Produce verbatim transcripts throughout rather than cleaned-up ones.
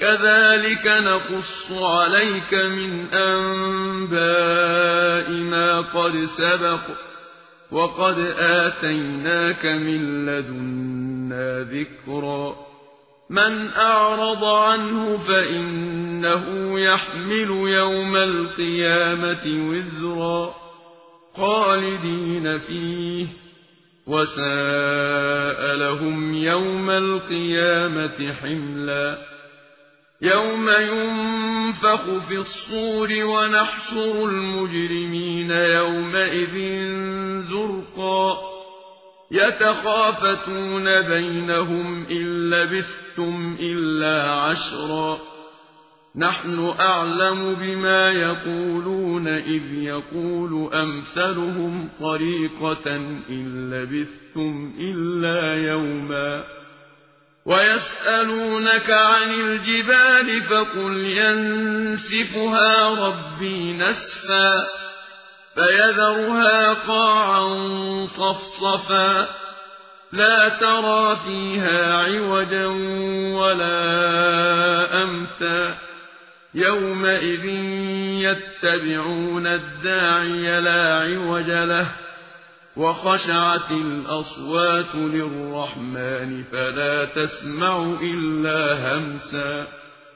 كذلك نقص عليك من أنباء ما قد سبق وقد آتيناك من لدنا ذكرا من أعرض عنه فإنه يحمل يوم القيامة وزرا خالدين فيه وساء لهم يوم القيامة حملا يوم ينفخ في الصور ونحشر المجرمين يومئذ زرقا يتخافتون بينهم إن لبثتم إلا عشرا نحن أعلم بما يقولون إذ يقول أمثلهم طريقة إن لبثتم إلا يوما ويسألونك عن الجبال فقل ينسفها ربي نسفا فيذرها قاعا صفصفا لا ترى فيها عوجا ولا أمتا يومئذ يتبعون الداعي لا عوج له وخشعت الأصوات للرحمن فلا تسمع إلا همسا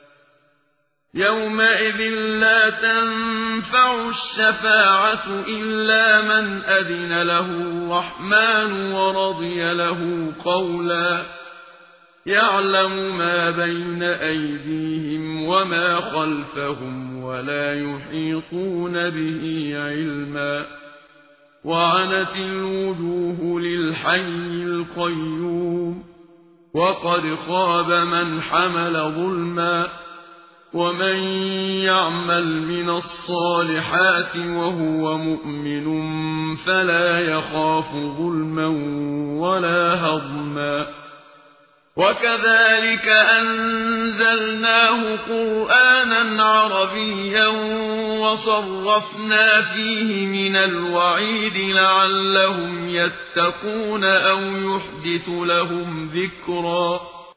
يومئذ لا تنفع الشفاعة إلا من أذن له الرحمن ورضي له قولا يعلم ما بين أيديهم وما خلفهم ولا يحيطون به علما وعنت الوجوه للحي القيوم وقد خاب من حمل ظلما ومن يعمل من الصالحات وهو مؤمن فلا يخاف ظلما ولا هضما وكذلك أنزلناه قرآنا عربيا وصرفنا فيه من الوعيد لعلهم يتقون أو يحدث لهم ذكرا